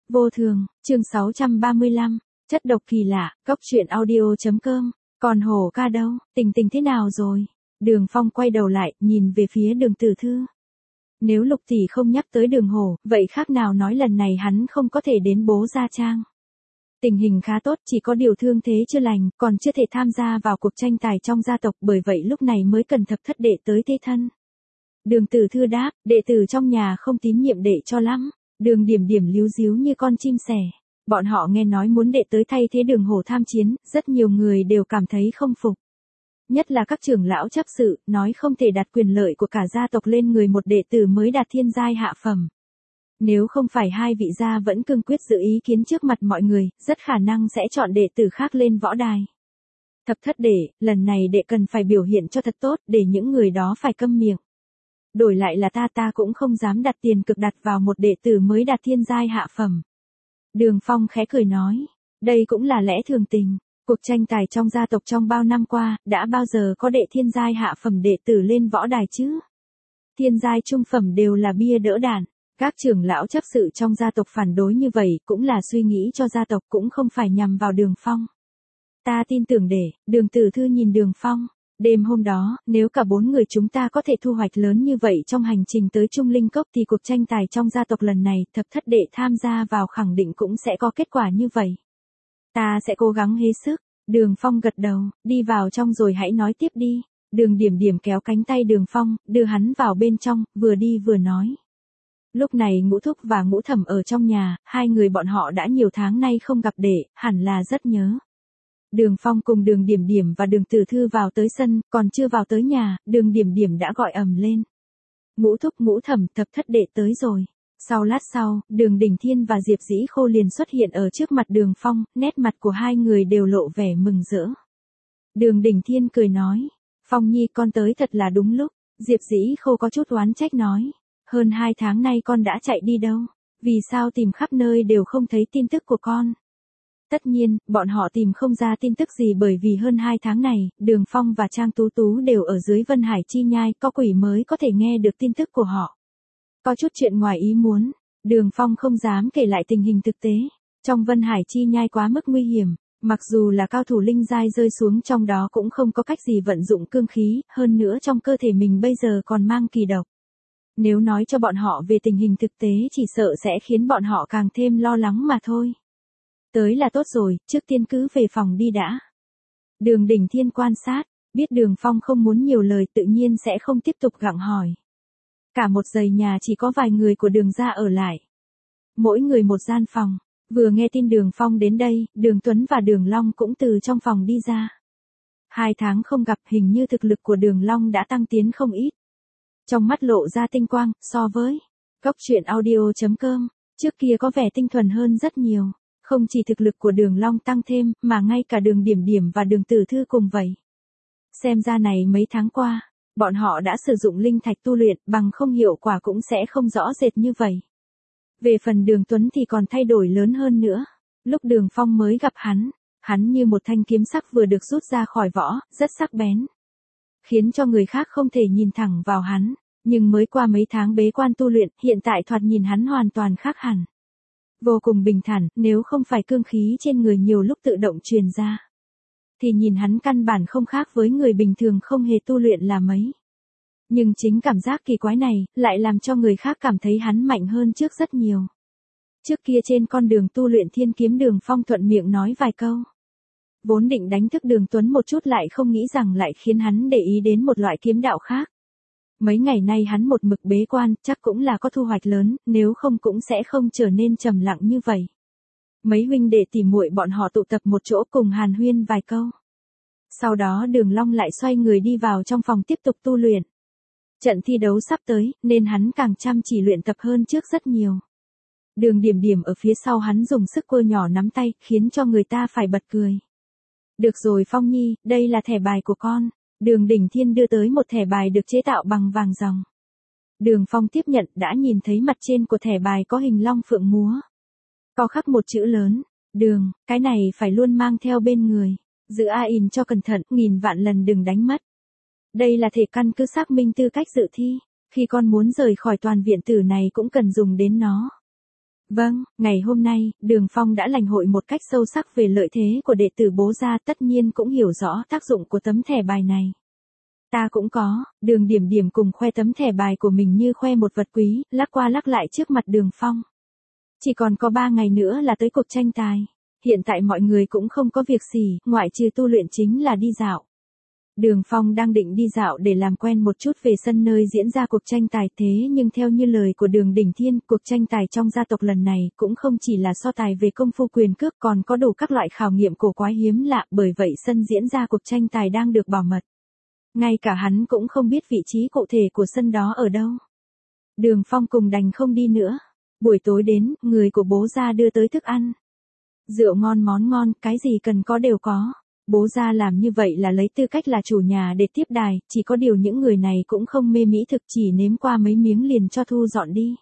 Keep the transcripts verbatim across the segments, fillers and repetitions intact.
Vô thường, chương sáu trăm ba mươi lăm, chất độc kỳ lạ, cốc truyện audio.com, còn hổ ca đâu, tình tình thế nào rồi? Đường Phong quay đầu lại, nhìn về phía đường Tử Thư. Nếu Lục tỷ không nhắc tới đường hổ, vậy khác nào nói lần này hắn không có thể đến Bố Gia Trang. Tình hình khá tốt, chỉ có điều thương thế chưa lành, còn chưa thể tham gia vào cuộc tranh tài trong gia tộc, bởi vậy lúc này mới cần thập thất đệ tới thế thân. Đường Tử Thư đáp, đệ tử trong nhà không tín nhiệm đệ cho lắm. Đường Điểm Điểm líu díu như con chim sẻ. Bọn họ nghe nói muốn đệ tới thay thế Đường Hổ tham chiến, rất nhiều người đều cảm thấy không phục. Nhất là các trưởng lão chấp sự, nói không thể đặt quyền lợi của cả gia tộc lên người một đệ tử mới đạt thiên giai hạ phẩm. Nếu không phải hai vị gia vẫn cương quyết giữ ý kiến trước mặt mọi người, rất khả năng sẽ chọn đệ tử khác lên võ đài. Thập thất đệ, lần này đệ cần phải biểu hiện cho thật tốt, để những người đó phải câm miệng. Đổi lại là ta ta cũng không dám đặt tiền cực đặt vào một đệ tử mới đạt thiên giai hạ phẩm. Đường Phong khẽ cười nói, đây cũng là lẽ thường tình, cuộc tranh tài trong gia tộc trong bao năm qua, đã bao giờ có đệ thiên giai hạ phẩm đệ tử lên võ đài chứ? Thiên giai trung phẩm đều là bia đỡ đạn, các trưởng lão chấp sự trong gia tộc phản đối như vậy cũng là suy nghĩ cho gia tộc, cũng không phải nhằm vào Đường Phong. Ta tin tưởng để, Đường Tử Thư nhìn Đường Phong. Đêm hôm đó, nếu cả bốn người chúng ta có thể thu hoạch lớn như vậy trong hành trình tới Trung Linh Cốc thì cuộc tranh tài trong gia tộc lần này, thập thất đệ tham gia vào khẳng định cũng sẽ có kết quả như vậy. Ta sẽ cố gắng hết sức. Đường Phong gật đầu, đi vào trong rồi hãy nói tiếp đi. Đường Điểm Điểm kéo cánh tay Đường Phong, đưa hắn vào bên trong, vừa đi vừa nói. Lúc này Ngũ Thúc và Ngũ Thẩm ở trong nhà, hai người bọn họ đã nhiều tháng nay không gặp đệ, hẳn là rất nhớ. Đường Phong cùng Đường Điểm Điểm và Đường Tử Thư vào tới sân, còn chưa vào tới nhà, Đường Điểm Điểm đã gọi ầm lên. Ngũ Thúc Ngũ Thẩm, thập thất đệ tới rồi. Sau lát sau, Đường Đình Thiên và Diệp Dĩ Khô liền xuất hiện ở trước mặt Đường Phong, nét mặt của hai người đều lộ vẻ mừng rỡ. Đường Đình Thiên cười nói, Phong Nhi con tới thật là đúng lúc. Diệp Dĩ Khô có chút oán trách nói, hơn hai tháng nay con đã chạy đi đâu, vì sao tìm khắp nơi đều không thấy tin tức của con. Tất nhiên, bọn họ tìm không ra tin tức gì bởi vì hơn hai tháng này, Đường Phong và Trang Tú Tú đều ở dưới Vân Hải Chi Nhai, có quỷ mới có thể nghe được tin tức của họ. Có chút chuyện ngoài ý muốn, Đường Phong không dám kể lại tình hình thực tế. Trong Vân Hải Chi Nhai quá mức nguy hiểm, mặc dù là cao thủ linh giai rơi xuống trong đó cũng không có cách gì vận dụng cương khí, hơn nữa trong cơ thể mình bây giờ còn mang kỳ độc. Nếu nói cho bọn họ về tình hình thực tế chỉ sợ sẽ khiến bọn họ càng thêm lo lắng mà thôi. Tới là tốt rồi, trước tiên cứ về phòng đi đã. Đường Đình Thiên quan sát, biết Đường Phong không muốn nhiều lời tự nhiên sẽ không tiếp tục gặng hỏi. Cả một dãy nhà chỉ có vài người của Đường gia ở lại. Mỗi người một gian phòng, vừa nghe tin Đường Phong đến đây, Đường Tuấn và Đường Long cũng từ trong phòng đi ra. Hai tháng không gặp, hình như thực lực của Đường Long đã tăng tiến không ít. Trong mắt lộ ra tinh quang, so với cốc truyện audio.com, trước kia có vẻ tinh thuần hơn rất nhiều. Không chỉ thực lực của Đường Long tăng thêm, mà ngay cả Đường Điểm Điểm và Đường Tử Thư cùng vậy. Xem ra này mấy tháng qua, bọn họ đã sử dụng linh thạch tu luyện, bằng không hiệu quả cũng sẽ không rõ rệt như vậy. Về phần Đường Tuấn thì còn thay đổi lớn hơn nữa. Lúc Đường Phong mới gặp hắn, hắn như một thanh kiếm sắc vừa được rút ra khỏi vỏ, rất sắc bén. Khiến cho người khác không thể nhìn thẳng vào hắn, nhưng mới qua mấy tháng bế quan tu luyện, hiện tại thoạt nhìn hắn hoàn toàn khác hẳn. Vô cùng bình thản, nếu không phải cương khí trên người nhiều lúc tự động truyền ra. Thì nhìn hắn căn bản không khác với người bình thường không hề tu luyện là mấy. Nhưng chính cảm giác kỳ quái này, lại làm cho người khác cảm thấy hắn mạnh hơn trước rất nhiều. Trước kia trên con đường tu luyện thiên kiếm Đường Phong thuận miệng nói vài câu. Vốn định đánh thức Đường Tuấn một chút lại không nghĩ rằng lại khiến hắn để ý đến một loại kiếm đạo khác. Mấy ngày nay hắn một mực bế quan, chắc cũng là có thu hoạch lớn, nếu không cũng sẽ không trở nên trầm lặng như vậy. Mấy huynh đệ tỉ muội bọn họ tụ tập một chỗ cùng hàn huyên vài câu. Sau đó Đường Long lại xoay người đi vào trong phòng tiếp tục tu luyện. Trận thi đấu sắp tới, nên hắn càng chăm chỉ luyện tập hơn trước rất nhiều. Đường Điểm Điểm ở phía sau hắn dùng sức quơ nhỏ nắm tay, khiến cho người ta phải bật cười. Được rồi Phong Nhi, đây là thẻ bài của con. Đường Đình Thiên đưa tới một thẻ bài được chế tạo bằng vàng ròng. Đường Phong tiếp nhận, đã nhìn thấy mặt trên của thẻ bài có hình long phượng múa. Có khắc một chữ lớn, Đường, cái này phải luôn mang theo bên người. Giữ a in cho cẩn thận, nghìn vạn lần đừng đánh mất. Đây là thể căn cứ xác minh tư cách dự thi. Khi con muốn rời khỏi toàn viện tử này cũng cần dùng đến nó. Vâng, ngày hôm nay, Đường Phong đã lãnh hội một cách sâu sắc về lợi thế của đệ tử Bố gia, tất nhiên cũng hiểu rõ tác dụng của tấm thẻ bài này. Ta cũng có, Đường Điểm Điểm cùng khoe tấm thẻ bài của mình như khoe một vật quý, lắc qua lắc lại trước mặt Đường Phong. Chỉ còn có ba ngày nữa là tới cuộc tranh tài. Hiện tại mọi người cũng không có việc gì, ngoại trừ tu luyện chính là đi dạo. Đường Phong đang định đi dạo để làm quen một chút về sân nơi diễn ra cuộc tranh tài, thế nhưng theo như lời của Đường Đình Thiên, cuộc tranh tài trong gia tộc lần này cũng không chỉ là so tài về công phu quyền cước, còn có đủ các loại khảo nghiệm cổ quái hiếm lạ, bởi vậy sân diễn ra cuộc tranh tài đang được bảo mật. Ngay cả hắn cũng không biết vị trí cụ thể của sân đó ở đâu. Đường Phong cùng đành không đi nữa. Buổi tối đến, người của Bố gia đưa tới thức ăn. Rượu ngon món ngon, cái gì cần có đều có. Bố gia làm như vậy là lấy tư cách là chủ nhà để tiếp đài, chỉ có điều những người này cũng không mê mỹ thực, chỉ nếm qua mấy miếng liền cho thu dọn đi.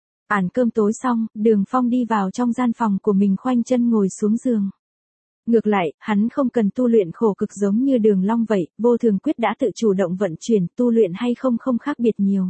Ăn cơm tối xong, Đường Phong đi vào trong gian phòng của mình, khoanh chân ngồi xuống giường. Ngược lại, hắn không cần tu luyện khổ cực giống như Đường Long vậy, vô thường quyết đã tự chủ động vận chuyển, tu luyện hay không không khác biệt nhiều.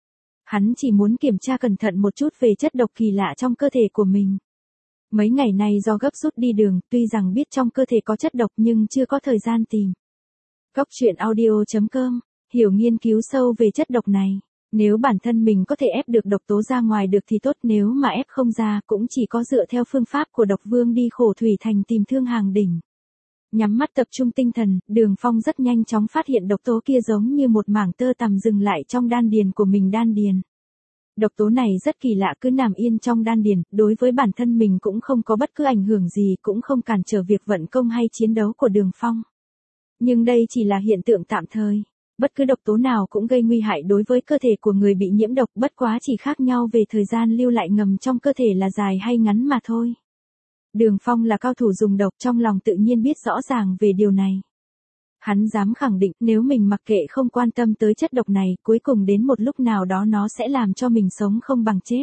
Hắn chỉ muốn kiểm tra cẩn thận một chút về chất độc kỳ lạ trong cơ thể của mình. Mấy ngày nay do gấp rút đi đường, tuy rằng biết trong cơ thể có chất độc nhưng chưa có thời gian tìm. Góc truyện audio chấm com, hiểu nghiên cứu sâu về chất độc này. Nếu bản thân mình có thể ép được độc tố ra ngoài được thì tốt, nếu mà ép không ra cũng chỉ có dựa theo phương pháp của độc vương đi khổ thủy thành tìm Thương Hàng Đỉnh. Nhắm mắt tập trung tinh thần, Đường Phong rất nhanh chóng phát hiện độc tố kia giống như một mảng tơ tằm dừng lại trong đan điền của mình. Đan điền. Độc tố này rất kỳ lạ, cứ nằm yên trong đan điền, đối với bản thân mình cũng không có bất cứ ảnh hưởng gì, cũng không cản trở việc vận công hay chiến đấu của Đường Phong. Nhưng đây chỉ là hiện tượng tạm thời. Bất cứ độc tố nào cũng gây nguy hại đối với cơ thể của người bị nhiễm độc, bất quá chỉ khác nhau về thời gian lưu lại ngầm trong cơ thể là dài hay ngắn mà thôi. Đường Phong là cao thủ dùng độc, trong lòng tự nhiên biết rõ ràng về điều này. Hắn dám khẳng định nếu mình mặc kệ không quan tâm tới chất độc này, cuối cùng đến một lúc nào đó nó sẽ làm cho mình sống không bằng chết.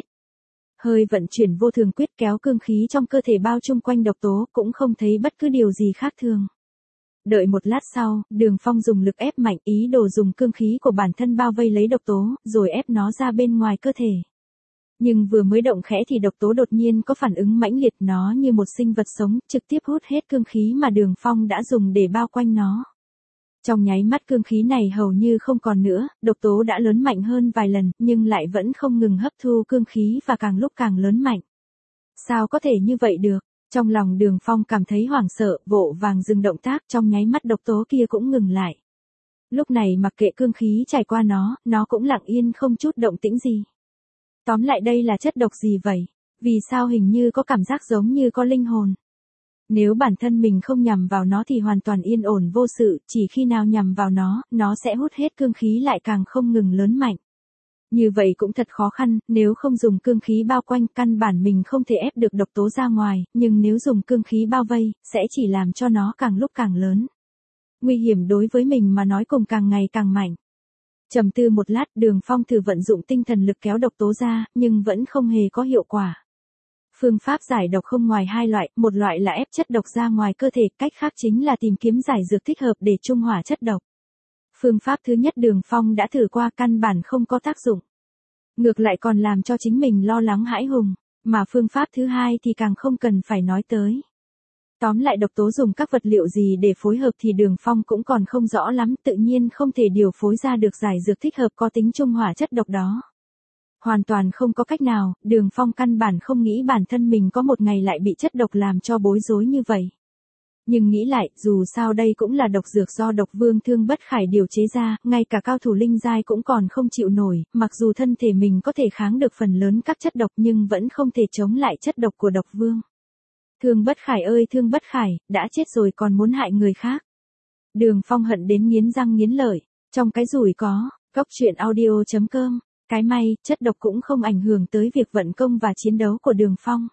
Hơi vận chuyển vô thường quyết kéo cương khí trong cơ thể bao chung quanh độc tố, cũng không thấy bất cứ điều gì khác thường. Đợi một lát sau, Đường Phong dùng lực ép mạnh, ý đồ dùng cương khí của bản thân bao vây lấy độc tố, rồi ép nó ra bên ngoài cơ thể. Nhưng vừa mới động khẽ thì độc tố đột nhiên có phản ứng mãnh liệt, nó như một sinh vật sống, trực tiếp hút hết cương khí mà Đường Phong đã dùng để bao quanh nó. Trong nháy mắt cương khí này hầu như không còn nữa, độc tố đã lớn mạnh hơn vài lần, nhưng lại vẫn không ngừng hấp thu cương khí và càng lúc càng lớn mạnh. Sao có thể như vậy được? Trong lòng Đường Phong cảm thấy hoảng sợ, vội vàng dừng động tác, trong nháy mắt độc tố kia cũng ngừng lại. Lúc này mặc kệ cương khí trải qua nó, nó cũng lặng yên không chút động tĩnh gì. Tóm lại đây là chất độc gì vậy? Vì sao hình như có cảm giác giống như có linh hồn? Nếu bản thân mình không nhằm vào nó thì hoàn toàn yên ổn vô sự, chỉ khi nào nhằm vào nó, nó sẽ hút hết cương khí lại càng không ngừng lớn mạnh. Như vậy cũng thật khó khăn, nếu không dùng cương khí bao quanh, căn bản mình không thể ép được độc tố ra ngoài, nhưng nếu dùng cương khí bao vây, sẽ chỉ làm cho nó càng lúc càng lớn. Nguy hiểm đối với mình mà nói cùng càng ngày càng mạnh. Trầm tư một lát, Đường Phong thử vận dụng tinh thần lực kéo độc tố ra, nhưng vẫn không hề có hiệu quả. Phương pháp giải độc không ngoài hai loại, một loại là ép chất độc ra ngoài cơ thể, cách khác chính là tìm kiếm giải dược thích hợp để trung hòa chất độc. Phương pháp thứ nhất Đường Phong đã thử qua, căn bản không có tác dụng. Ngược lại còn làm cho chính mình lo lắng hãi hùng, mà phương pháp thứ hai thì càng không cần phải nói tới. Tóm lại độc tố dùng các vật liệu gì để phối hợp thì Đường Phong cũng còn không rõ lắm, tự nhiên không thể điều phối ra được giải dược thích hợp có tính trung hòa chất độc đó. Hoàn toàn không có cách nào, Đường Phong căn bản không nghĩ bản thân mình có một ngày lại bị chất độc làm cho bối rối như vậy. Nhưng nghĩ lại, dù sao đây cũng là độc dược do độc vương Thương Bất Khải điều chế ra, ngay cả cao thủ linh giai cũng còn không chịu nổi, mặc dù thân thể mình có thể kháng được phần lớn các chất độc nhưng vẫn không thể chống lại chất độc của độc vương. Thương Bất Khải ơi Thương Bất Khải, đã chết rồi còn muốn hại người khác. Đường Phong hận đến nghiến răng nghiến lợi, trong cái rủi có, góc truyện audio chấm com. Cái may, chất độc cũng không ảnh hưởng tới việc vận công và chiến đấu của Đường Phong.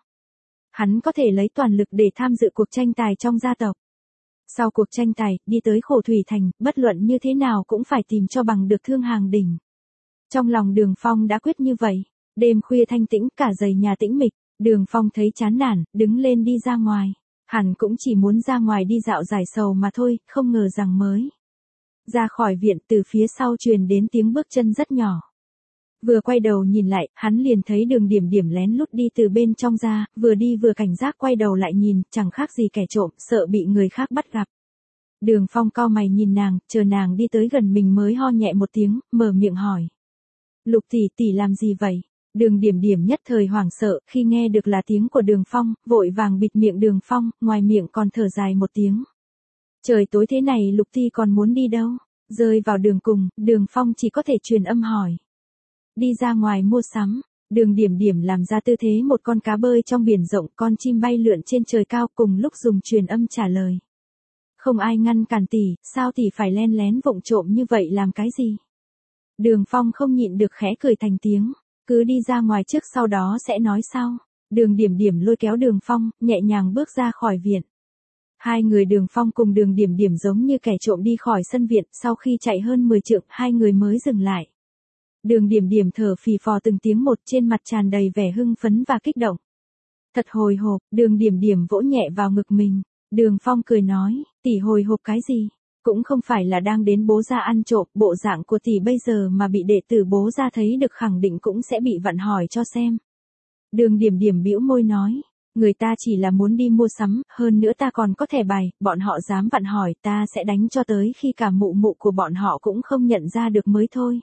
Hắn có thể lấy toàn lực để tham dự cuộc tranh tài trong gia tộc. Sau cuộc tranh tài, đi tới khổ thủy thành, bất luận như thế nào cũng phải tìm cho bằng được Thương Hàng Đỉnh. Trong lòng Đường Phong đã quyết như vậy. Đêm khuya thanh tĩnh, cả dãy nhà tĩnh mịch, Đường Phong thấy chán nản, đứng lên đi ra ngoài. Hẳn cũng chỉ muốn ra ngoài đi dạo giải sầu mà thôi, không ngờ rằng mới ra khỏi viện, từ phía sau truyền đến tiếng bước chân rất nhỏ. Vừa quay đầu nhìn lại, hắn liền thấy Đường Điểm Điểm lén lút đi từ bên trong ra, vừa đi vừa cảnh giác quay đầu lại nhìn, chẳng khác gì kẻ trộm, sợ bị người khác bắt gặp. Đường Phong cau mày nhìn nàng, chờ nàng đi tới gần mình mới ho nhẹ một tiếng, mở miệng hỏi. Lục tỷ tỷ làm gì vậy? Đường Điểm Điểm nhất thời hoảng sợ, khi nghe được là tiếng của Đường Phong, vội vàng bịt miệng Đường Phong, ngoài miệng còn thở dài một tiếng. Trời tối thế này Lục tỷ còn muốn đi đâu? Rơi vào đường cùng, Đường Phong chỉ có thể truyền âm hỏi. Đi ra ngoài mua sắm. Đường Điểm Điểm làm ra tư thế một con cá bơi trong biển rộng, con chim bay lượn trên trời cao, cùng lúc dùng truyền âm trả lời. Không ai ngăn cản tỷ, sao tỷ phải len lén vụng trộm như vậy làm cái gì? Đường Phong không nhịn được khẽ cười thành tiếng, cứ đi ra ngoài trước sau đó sẽ nói sau. Đường Điểm Điểm lôi kéo Đường Phong, nhẹ nhàng bước ra khỏi viện. Hai người Đường Phong cùng Đường Điểm Điểm giống như kẻ trộm đi khỏi sân viện, sau khi chạy hơn mười trượng, hai người mới dừng lại. Đường Điểm Điểm thở phì phò từng tiếng một, trên mặt tràn đầy vẻ hưng phấn và kích động. Thật hồi hộp, Đường Điểm Điểm vỗ nhẹ vào ngực mình. Đường Phong cười nói, tỷ hồi hộp cái gì? Cũng không phải là đang đến bố gia ăn trộm, bộ dạng của tỷ bây giờ mà bị đệ tử bố gia thấy được khẳng định cũng sẽ bị vặn hỏi cho xem. Đường Điểm Điểm bĩu môi nói, người ta chỉ là muốn đi mua sắm, hơn nữa ta còn có thẻ bài, bọn họ dám vặn hỏi ta sẽ đánh cho tới khi cả mụ mụ của bọn họ cũng không nhận ra được mới thôi.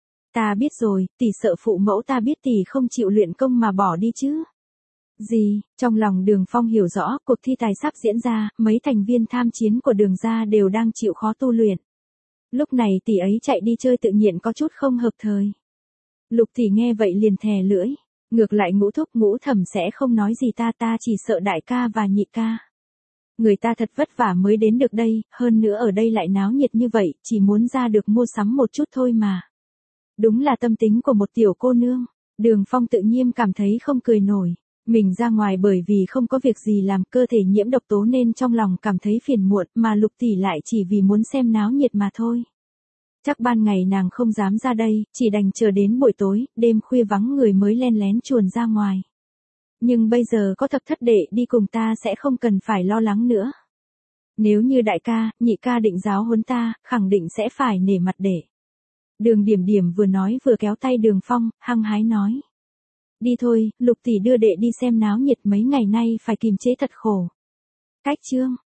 Ta biết rồi, tỷ sợ phụ mẫu ta biết tỷ không chịu luyện công mà bỏ đi chứ. Gì, trong lòng Đường Phong hiểu rõ, cuộc thi tài sắp diễn ra, mấy thành viên tham chiến của Đường gia đều đang chịu khó tu luyện. Lúc này tỷ ấy chạy đi chơi tự nhiên có chút không hợp thời. Lục tỷ nghe vậy liền thè lưỡi, ngược lại Ngũ thúc Ngũ thẩm sẽ không nói gì ta, ta chỉ sợ đại ca và nhị ca. Người ta thật vất vả mới đến được đây, hơn nữa ở đây lại náo nhiệt như vậy, chỉ muốn ra được mua sắm một chút thôi mà. Đúng là tâm tính của một tiểu cô nương. Đường Phong tự nhiên cảm thấy không cười nổi. Mình ra ngoài bởi vì không có việc gì làm, cơ thể nhiễm độc tố nên trong lòng cảm thấy phiền muộn, mà Lục tỷ lại chỉ vì muốn xem náo nhiệt mà thôi. Chắc ban ngày nàng không dám ra đây, chỉ đành chờ đến buổi tối, đêm khuya vắng người mới len lén chuồn ra ngoài. Nhưng bây giờ có thập thất đệ đi cùng ta sẽ không cần phải lo lắng nữa. Nếu như đại ca, nhị ca định giáo huấn ta, khẳng định sẽ phải nể mặt đệ. Đường Điểm Điểm vừa nói vừa kéo tay Đường Phong, hăng hái nói. Đi thôi, Lục tỷ đưa đệ đi xem náo nhiệt, mấy ngày nay phải kìm chế thật khổ. Cách chương.